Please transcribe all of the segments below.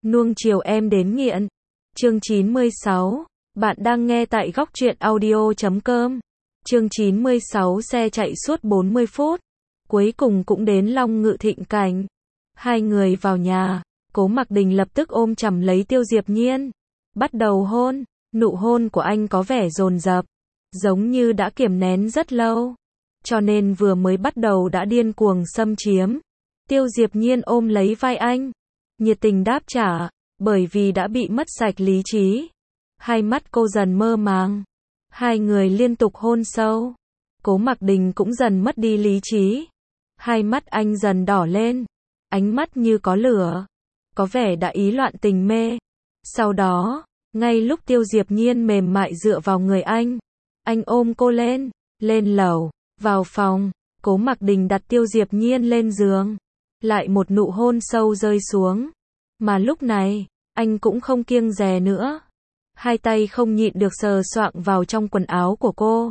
Nuông chiều em đến nghiện. Chương 96. Bạn đang nghe tại góc truyện audio.com. Chương 96. Xe chạy suốt 40 phút. Cuối cùng cũng đến Long Ngự Thịnh Cảnh. Hai người vào nhà. Cố Mặc Đình lập tức ôm chầm lấy Tiêu Diệp Nhiên. Bắt đầu hôn. Nụ hôn của anh có vẻ dồn dập. Giống như đã kiềm nén rất lâu. Cho nên vừa mới bắt đầu đã điên cuồng xâm chiếm. Tiêu Diệp Nhiên ôm lấy vai anh. Nhiệt tình đáp trả. Bởi vì đã bị mất sạch lý trí. Hai mắt cô dần mơ màng. Hai người liên tục hôn sâu. Cố Mặc Đình cũng dần mất đi lý trí. Hai mắt anh dần đỏ lên. Ánh mắt như có lửa. Có vẻ đã ý loạn tình mê. Sau đó, ngay lúc Tiêu Diệp Nhiên mềm mại dựa vào người anh ôm cô lên. Lên lầu, vào phòng. Cố Mặc Đình đặt Tiêu Diệp Nhiên lên giường. Lại một nụ hôn sâu rơi xuống. Mà lúc này, anh cũng không kiêng dè nữa. Hai tay không nhịn được sờ soạng vào trong quần áo của cô.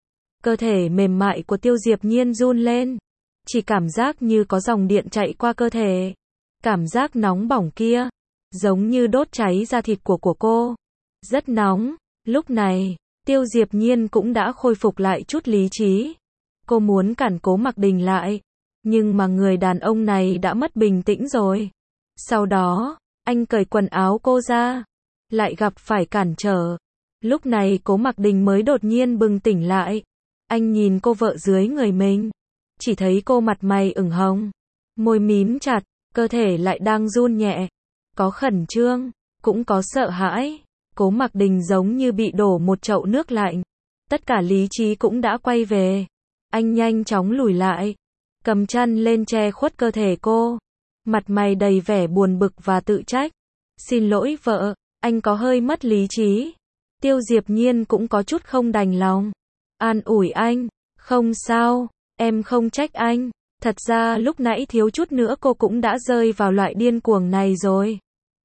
Cơ thể mềm mại của Tiêu Diệp Nhiên run lên. Chỉ cảm giác như có dòng điện chạy qua cơ thể. Cảm giác nóng bỏng kia, giống như đốt cháy da thịt của cô. Rất nóng. Lúc này, Tiêu Diệp Nhiên cũng đã khôi phục lại chút lý trí. Cô muốn cản Cố Mặc Đình lại. Nhưng mà người đàn ông này đã mất bình tĩnh rồi. Sau đó, anh cởi quần áo cô ra. Lại gặp phải cản trở. Lúc này Cố Mặc Đình mới đột nhiên bừng tỉnh lại. Anh nhìn cô vợ dưới người mình. Chỉ thấy cô mặt mày ửng hồng. Môi mím chặt, cơ thể lại đang run nhẹ. Có khẩn trương, cũng có sợ hãi. Cố Mặc Đình giống như bị đổ một chậu nước lạnh. Tất cả lý trí cũng đã quay về. Anh nhanh chóng lùi lại. Cầm chăn lên che khuất cơ thể cô. Mặt mày đầy vẻ buồn bực và tự trách. Xin lỗi vợ, anh có hơi mất lý trí. Tiêu Diệp Nhiên cũng có chút không đành lòng. An ủi anh, không sao, em không trách anh. Thật ra lúc nãy thiếu chút nữa cô cũng đã rơi vào loại điên cuồng này rồi.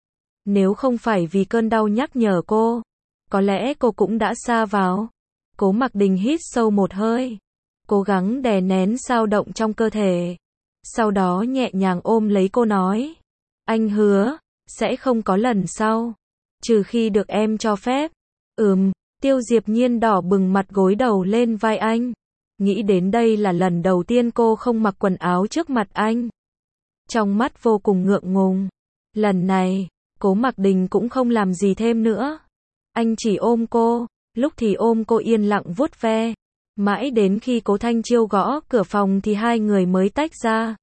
Nếu không phải vì cơn đau nhắc nhở cô, có lẽ cô cũng đã sa vào. Cố Mặc Đình hít sâu một hơi. Cố gắng đè nén dao động trong cơ thể. Sau đó nhẹ nhàng ôm lấy cô nói. Anh hứa, sẽ không có lần sau. Trừ khi được em cho phép. Tiêu Diệp Nhiên đỏ bừng mặt gối đầu lên vai anh. Nghĩ đến đây là lần đầu tiên cô không mặc quần áo trước mặt anh. Trong mắt vô cùng ngượng ngùng. Lần này, Cố Mặc Đình cũng không làm gì thêm nữa. Anh chỉ ôm cô, lúc thì ôm cô yên lặng vuốt ve. Mãi đến khi Cố Thanh Chiêu gõ cửa phòng thì hai người mới tách ra.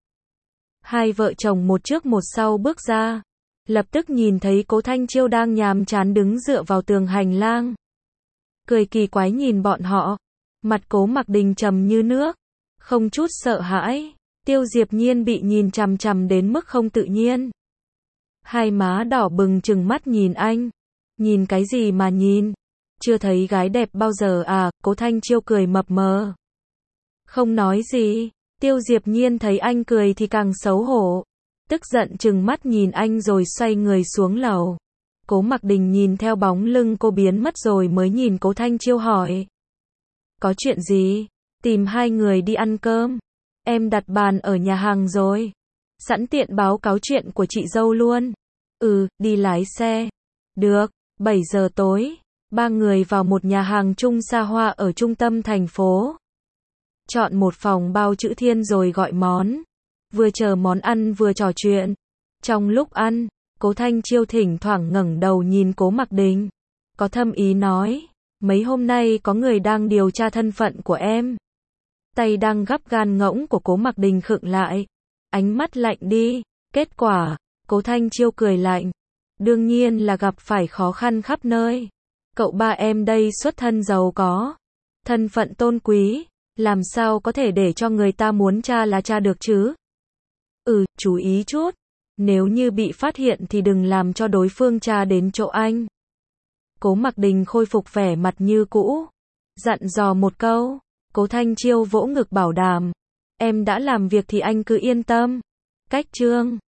Hai vợ chồng một trước một sau bước ra. Lập tức nhìn thấy Cố Thanh Chiêu đang nhàm chán đứng dựa vào tường hành lang. Cười kỳ quái nhìn bọn họ. Mặt Cố Mặc Đình trầm như nước. Không chút sợ hãi. Tiêu Diệp Nhiên bị nhìn chằm chằm đến mức không tự nhiên. Hai má đỏ bừng trừng mắt nhìn anh. Nhìn cái gì mà nhìn? Chưa thấy gái đẹp bao giờ à? Cố Thanh Chiêu cười mập mờ. Không nói gì. Tiêu Diệp Nhiên thấy anh cười thì càng xấu hổ. Tức giận trừng mắt nhìn anh rồi xoay người xuống lầu. Cố Mặc Đình nhìn theo bóng lưng cô biến mất rồi mới nhìn Cố Thanh Chiêu hỏi. Có chuyện gì? Tìm hai người đi ăn cơm. Em đặt bàn ở nhà hàng rồi. Sẵn tiện báo cáo chuyện của chị dâu luôn. Đi lái xe. Được, 7 giờ tối. Ba người vào một nhà hàng chung xa hoa ở trung tâm thành phố. Chọn một phòng bao chữ thiên rồi gọi món. Vừa chờ món ăn vừa trò chuyện. Trong lúc ăn, Cố Thanh Chiêu thỉnh thoảng ngẩng đầu nhìn Cố Mặc Đình. Có thâm ý nói. Mấy hôm nay có người đang điều tra thân phận của em. Tay đang gắp gan ngỗng của Cố Mặc Đình khựng lại. Ánh mắt lạnh đi. Kết quả, Cố Thanh Chiêu cười lạnh. Đương nhiên là gặp phải khó khăn khắp nơi. Cậu ba em đây xuất thân giàu có. Thân phận tôn quý. Làm sao có thể để cho người ta muốn tra là tra được chứ? Chú ý chút. Nếu như bị phát hiện thì đừng làm cho đối phương tra đến chỗ anh. Cố Mặc Đình khôi phục vẻ mặt như cũ. Dặn dò một câu. Cố Thanh Chiêu vỗ ngực bảo đảm. Em đã làm việc thì anh cứ yên tâm. Cách chương